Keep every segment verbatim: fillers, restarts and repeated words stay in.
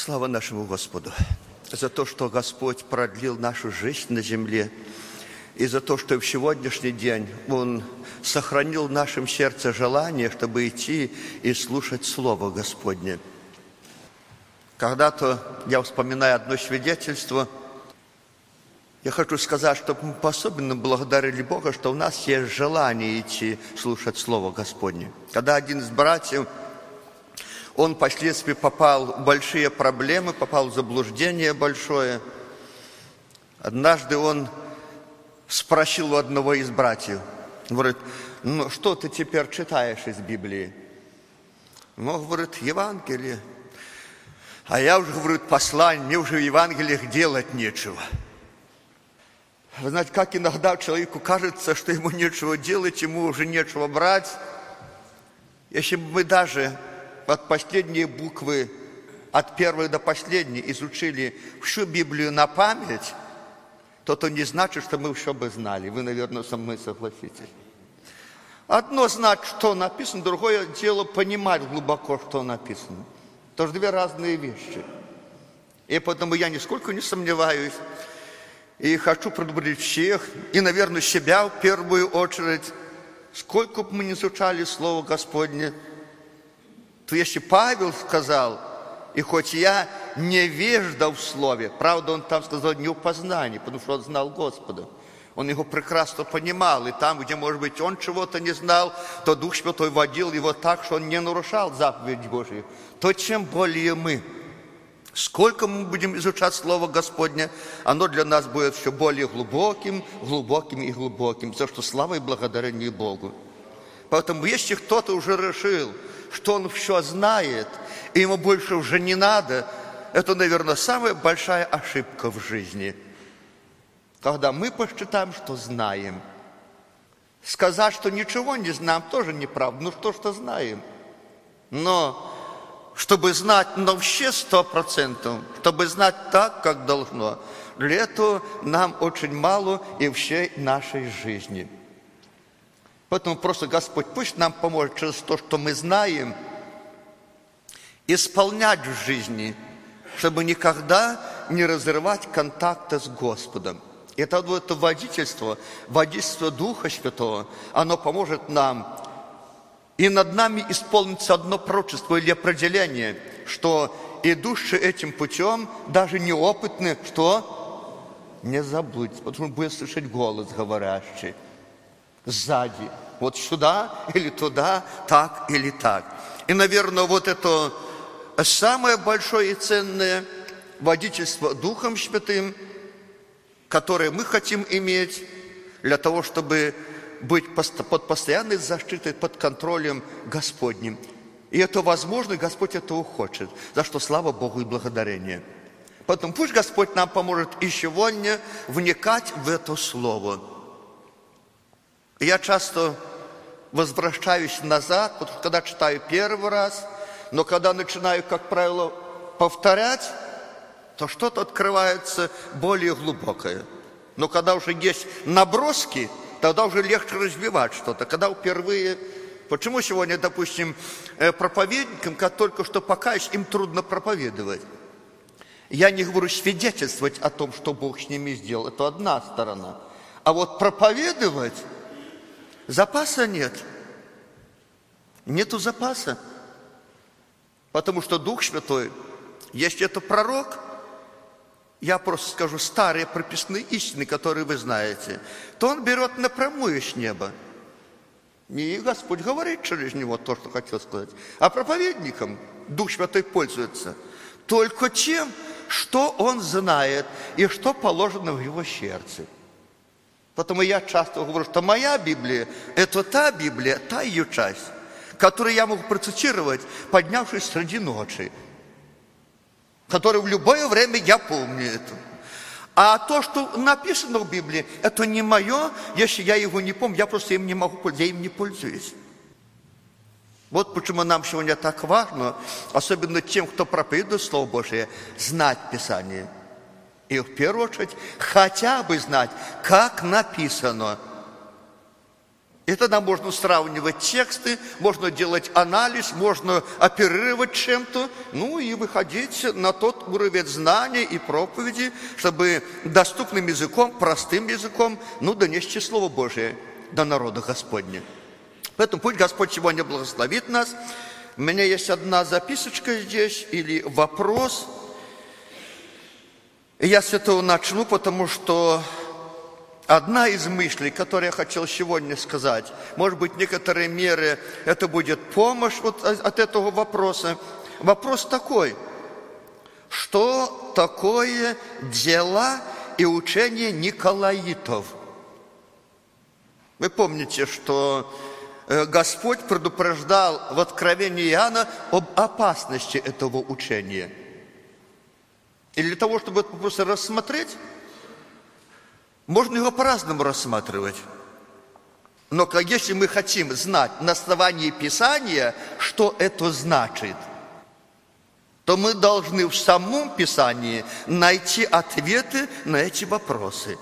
Слава нашему Господу за то, что Господь продлил нашу жизнь на земле, и за то, что в сегодняшний день Он сохранил в нашем сердце желание, чтобы идти и слушать Слово Господне. Когда-то я вспоминаю одно свидетельство. Я хочу сказать, что мы по-особенному благодарили Бога, что у нас есть желание идти слушать Слово Господне. Когда один из братьев, он впоследствии попал в большие проблемы, попал в заблуждение большое. Однажды он спросил у одного из братьев, говорит: ну что ты теперь читаешь из Библии? Ну, говорит, Евангелие. А я уже, говорит, послание, мне уже в Евангелиях делать нечего. Вы знаете, как иногда человеку кажется, что ему нечего делать, ему уже нечего брать. Если бы мы даже от последней буквы, от первой до последней, изучили всю Библию на память, то это не значит, что мы все бы знали. Вы, наверное, со мной согласитесь. Одно знать, что написано, другое дело понимать глубоко, что написано. Это же две разные вещи. И поэтому я нисколько не сомневаюсь, и хочу предупредить всех, и, наверное, себя в первую очередь, сколько бы мы не изучали Слово Господне, то если Павел сказал, и хоть я невежда в Слове, правда, он там сказал не в познании, потому что он знал Господа, он его прекрасно понимал, и там, где, может быть, он чего-то не знал, то Дух Святой водил его так, что он не нарушал заповедь Божию, то чем более мы. Сколько мы будем изучать Слово Господне, оно для нас будет все более глубоким, глубоким и глубоким, за что слава и благодарение Богу. Поэтому, если кто-то уже решил, что он все знает, и ему больше уже не надо, это, наверное, самая большая ошибка в жизни. Когда мы посчитаем, что знаем. Сказать, что ничего не знаем, тоже неправда. Ну что, что знаем? Но чтобы знать на все сто процентов, чтобы знать так, как должно, для этого нам очень мало и всей нашей жизни. Поэтому просто Господь пусть нам поможет через то, что мы знаем, исполнять в жизни, чтобы никогда не разрывать контакта с Господом. И это, это водительство, водительство Духа Святого, оно поможет нам. И над нами исполнится одно пророчество или определение, что идущий этим путем, даже неопытный, что? Не забудь, потому что будет слышать голос говорящий сзади. Вот сюда или туда, так или так. И, наверное, вот это самое большое и ценное водительство Духом Святым, которое мы хотим иметь для того, чтобы быть под постоянной защитой, под контролем Господним. И это возможно, Господь этого хочет, за что слава Богу и благодарение. Поэтому пусть Господь нам поможет и сегодня вникать в это Слово. Я часто возвращаюсь назад, потому что когда читаю первый раз, но когда начинаю, как правило, повторять, то что-то открывается более глубокое. Но когда уже есть наброски, тогда уже легче развивать что-то. Когда впервые... Почему сегодня, допустим, проповедникам, как только что покаялись, им трудно проповедовать? Я не говорю свидетельствовать о том, что Бог с ними сделал. Это одна сторона. А вот проповедовать запаса нет. Нету запаса. Потому что Дух Святой, если это пророк, я просто скажу старые прописные истины, которые вы знаете, то он берет напрямую с неба. И Господь говорит через него то, что хотел сказать. А проповедником Дух Святой пользуется только тем, что он знает и что положено в его сердце. Поэтому я часто говорю, что моя Библия – это та Библия, та ее часть, которую я могу процитировать, поднявшись среди ночи, которую в любое время я помню это. А то, что написано в Библии, это не мое, если я его не помню, я просто им не могу пользоваться, я им не пользуюсь. Вот почему нам сегодня так важно, особенно тем, кто проповедует Слово Божие, знать Писание. И в первую очередь хотя бы знать, как написано. И тогда можно сравнивать тексты, можно делать анализ, можно оперировать чем-то, ну и выходить на тот уровень знания и проповеди, чтобы доступным языком, простым языком, ну, донести Слово Божие до народа Господня. Поэтому пусть Господь сегодня благословит нас. У меня есть одна записочка здесь или вопрос. И я с этого начну, потому что одна из мыслей, которую я хотел сегодня сказать, может быть, некоторые меры, это будет помощь вот от этого вопроса. Вопрос такой: что такое дела и учение Николаитов? Вы помните, что Господь предупреждал в Откровении Иоанна об опасности этого учения. И для того, чтобы этот вопрос рассмотреть, можно его по-разному рассматривать. Но если мы хотим знать на основании Писания, что это значит, то мы должны в самом Писании найти ответы на эти вопросы.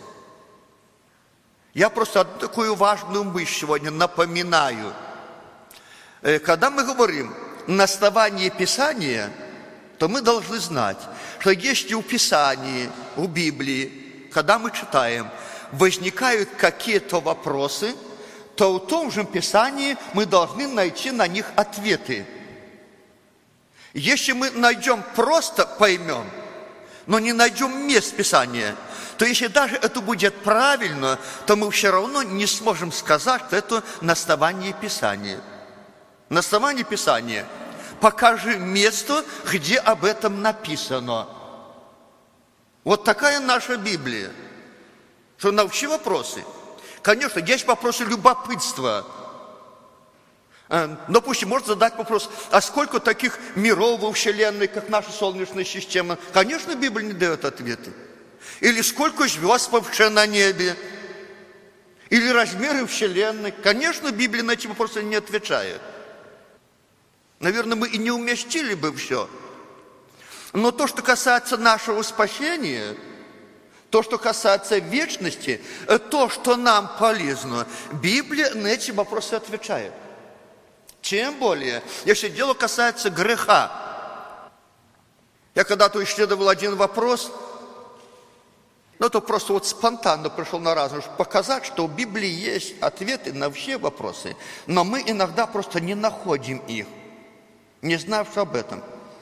Я просто одну такую важную мысль сегодня напоминаю. Когда мы говорим на основании Писания, то мы должны знать, что если у Писания, у Библии, когда мы читаем, возникают какие-то вопросы, то в том же Писании мы должны найти на них ответы. Если мы найдем, просто поймем, но не найдем мест Писания, то если даже это будет правильно, то мы все равно не сможем сказать, что это на основании Писания. На основании Писания покажи место, где об этом написано. Вот такая наша Библия. Что научи вопросы. Конечно, есть вопросы любопытства. Допустим, можно задать вопрос, а сколько таких миров во Вселенной, как наша Солнечная система? Конечно, Библия не дает ответы. Или сколько звезд вообще на небе? Или размеры Вселенной? Конечно, Библия на эти вопросы не отвечает. Наверное, мы и не уместили бы все. Но то, что касается нашего спасения, то, что касается вечности, то, что нам полезно, Библия на эти вопросы отвечает. Тем более, если дело касается греха. Я когда-то исследовал один вопрос, но то просто вот спонтанно пришел на разум, чтобы показать, что в Библии есть ответы на все вопросы, но мы иногда просто не находим их, не знавши об этом.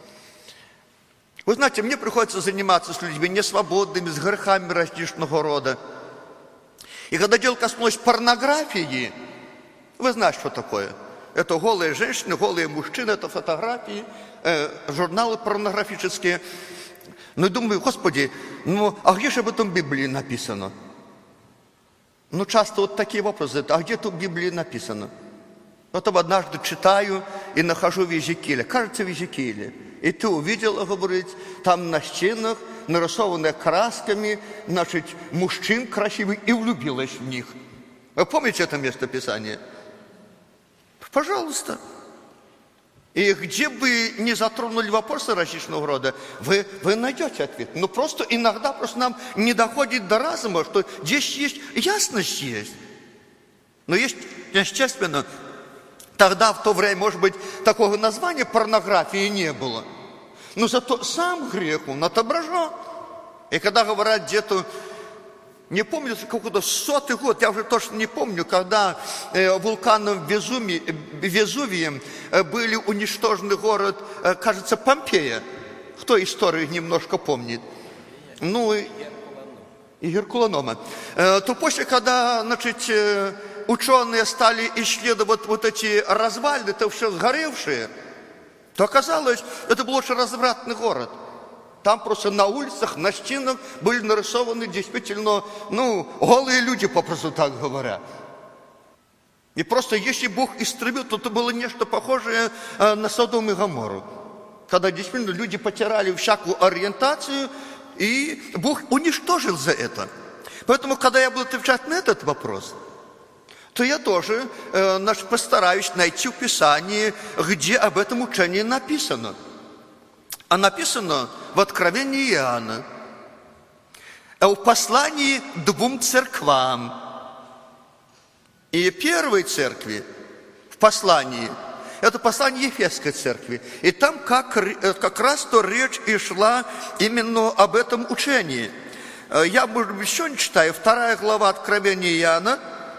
Вы знаете, мне приходится заниматься с людьми несвободными, с грехами различного рода. И когда дело коснулось порнографии, вы знаете, что такое? Это голые женщины, голые мужчины, это фотографии, э, журналы порнографические. Ну, и думаю, Господи, ну, а где же об этом в Библии написано? Ну, часто вот такие вопросы, а где тут в Библии написано? Потом однажды читаю и нахожу в Иезекииле, кажется, в Иезекииле. И ты увидела, говорит, там на стенах, нарисованные красками, значит, мужчин красивых, и влюбилась в них. Вы помните это место Писания? Пожалуйста. И где бы ни затронули вопросы различного рода, вы, вы найдете ответ. Но просто иногда просто нам не доходит до разума, что здесь есть ясность есть. Но есть, естественно, тогда в то время, может быть, такого названия порнографии не было. Но зато сам грех, он отображен. И когда говорят где-то, не помню, какой-то сотый год, я уже точно не помню, когда э, вулканом Везуми, Везувием э, были уничтожены город, э, кажется, Помпея. Кто историю немножко помнит? Ну, и, и Геркуланома. Э, то после, когда, значит, э, ученые стали исследовать вот эти развалины, это все сгоревшие, то оказалось, это был очень развратный город. Там просто на улицах, на стенах были нарисованы действительно, ну, голые люди, попросту так говоря. И просто если Бог истребил, то это было нечто похожее на Содом и Гоморру. Когда действительно люди потеряли всякую ориентацию, и Бог уничтожил за это. Поэтому, когда я буду отвечать на этот вопрос, то я тоже э, постараюсь найти в Писании, где об этом учении написано. А написано в Откровении Иоанна, в послании двум церквам. И первой церкви в послании, это послание Ефесской церкви, и там как, как раз то речь и шла именно об этом учении. Я, может быть, еще не читаю, вторая глава Откровения Иоанна,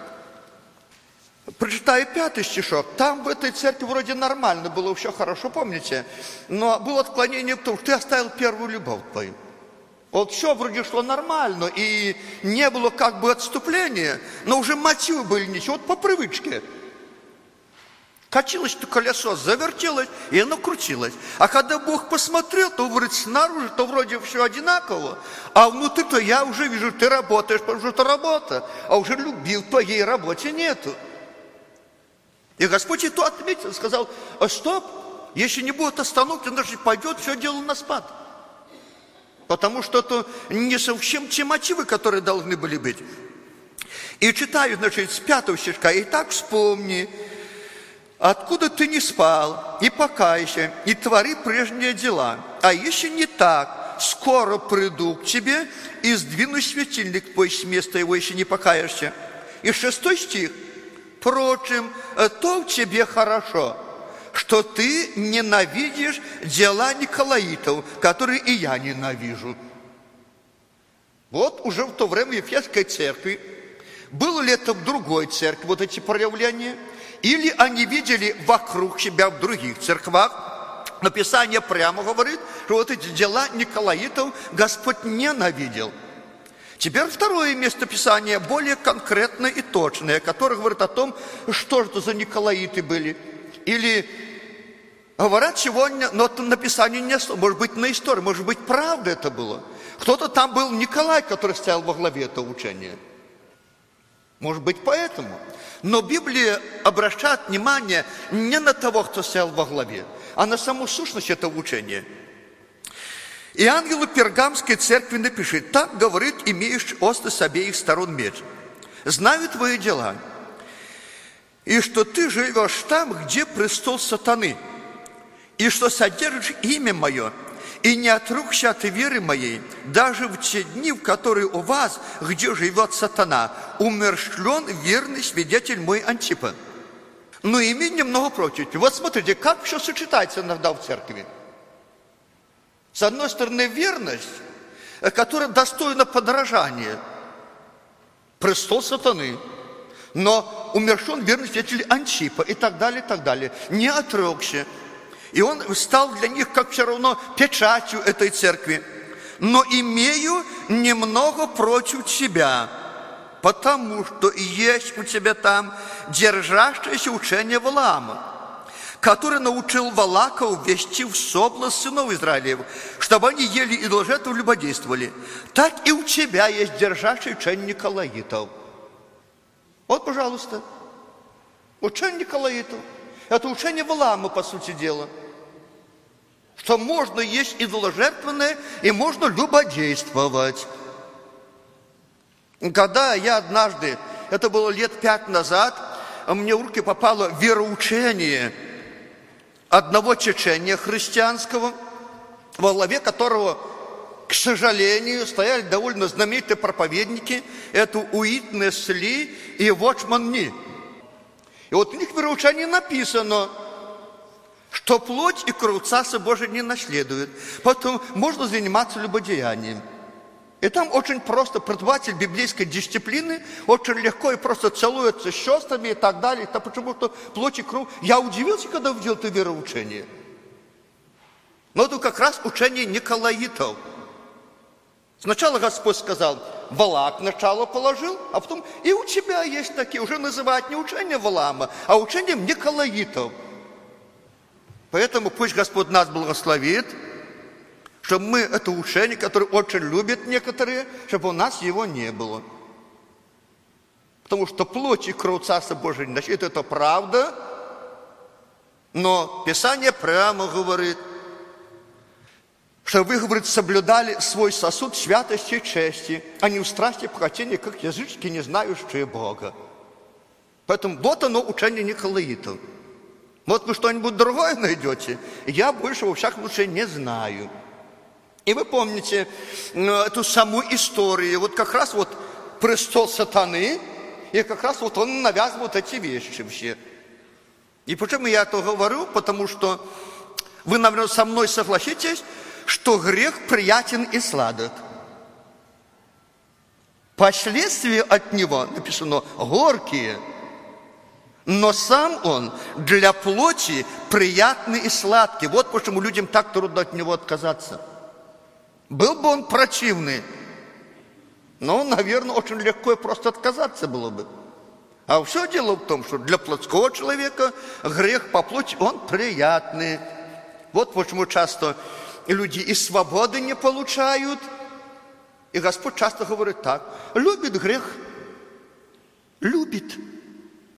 прочитаю пятый стишок. Там в этой церкви вроде нормально было, все хорошо, помните? Но было отклонение в том, что ты оставил первую любовь твою. Вот все вроде шло нормально, и не было как бы отступления, но уже мотивы были ничего, вот по привычке. Качилось-то колесо, завертелось, и оно крутилось. А когда Бог посмотрел, то, говорит, снаружи, то вроде все одинаково, а внутри-то я уже вижу, ты работаешь, потому что это работа, а уже любил, твоей работе нету. И Господь и то отметил, сказал, а стоп, если не будет остановки, значит, пойдет все дело на спад. Потому что это не совсем те мотивы, которые должны были быть. И читаю, значит, с пятого стишка, и так вспомни, откуда ты не спал, и покайся, и твори прежние дела. А если не так, скоро приду к тебе и сдвину светильник твой с места его, если не покаешься. И шестой стих. Впрочем, то в тебе хорошо, что ты ненавидишь дела Николаитов, которые и я ненавижу. Вот уже в то время в Ефесской церкви, было ли это в другой церкви, вот эти проявления, или они видели вокруг себя в других церквах. Но Писание прямо говорит, что вот эти дела Николаитов Господь ненавидел. Теперь второе место Писания, более конкретное и точное, которое говорит о том, что же это за Николаиты были. Или говорят сегодня, но это написание не, может быть, на истории, может быть, правда это было. Кто-то там был Николай, который стоял во главе этого учения. Может быть, поэтому. Но Библия обращает внимание не на того, кто стоял во главе, а на саму сущность этого учения. И ангелу Пергамской церкви напишет, так говорит, имеющий острый с обеих сторон меч. Знаю твои дела, и что ты живешь там, где престол сатаны, и что содержишь имя мое, и не отрекся от веры моей, даже в те дни, в которые у вас, где живет сатана, умерщвлен верный свидетель мой Антипа. Но имей немного против. Вот смотрите, как все сочетается иногда в церкви. С одной стороны, верность, которая достойна подражания. Престол сатаны. Но умерщвлен верный свидетель Антипа и так далее, и так далее. Не отрекся. И он стал для них, как все равно, печатью этой церкви. Но имею немного против тебя, потому что есть у тебя там держащееся учение Валаама, который научил Валаков вести в соблазн сынов Израилев, чтобы они ели и идоложертву любодействовали. Так и у тебя есть держащее учение Николаитов. Вот, пожалуйста, учение Николаитов. Это учение Валаама, по сути дела. Что можно есть идоложертвенное и можно любодействовать. Когда я однажды, это было лет пять назад, мне в руки попало вероучение одного течения христианского, во главе которого, к сожалению, стояли довольно знаменитые проповедники. Это Уитнес Ли и Watchman Nee. И вот у них в вероучении написано, что плоть и кровь Царства Божия не наследуют, поэтому можно заниматься любодеянием. И там очень просто преподаватель библейской дисциплины очень легко и просто целуется с сестрами и так далее. Это почему что плоть и кровь. Я удивился, когда увидел это вероучение. Но это как раз учение Николаитов. Сначала Господь сказал, Валак начало положил, а потом и у тебя есть такие, уже называют не учение Валаама, а учением Николаитов. Поэтому пусть Господь нас благословит, чтобы мы это учение, которое очень любят некоторые, чтобы у нас его не было. Потому что плоть и кровь Царства Божия не наследуют, это правда, но Писание прямо говорит, что вы, говорит, соблюдали свой сосуд святости и чести, а не в страсти и похотении, как язычники, не знающие Бога. Поэтому вот оно учение Николаитов. Вот вы что-нибудь другое найдете, я больше во всяком случае не знаю. И вы помните эту саму историю, вот как раз вот престол сатаны И как раз вот он навязывает эти вещи все. И почему я это говорю? Потому что вы, наверное, со мной согласитесь, что грех приятен и сладок. Последствия от него, написано, горькие. Но сам он для плоти приятный и сладкий. Вот почему людям так трудно от него отказаться. Был бы он противный, но, наверное, очень легко и просто отказаться было бы. А все дело в том, что для плотского человека грех по плоти, он приятный. Вот почему часто люди и свободы не получают. И Господь часто говорит так: любит грех, любит.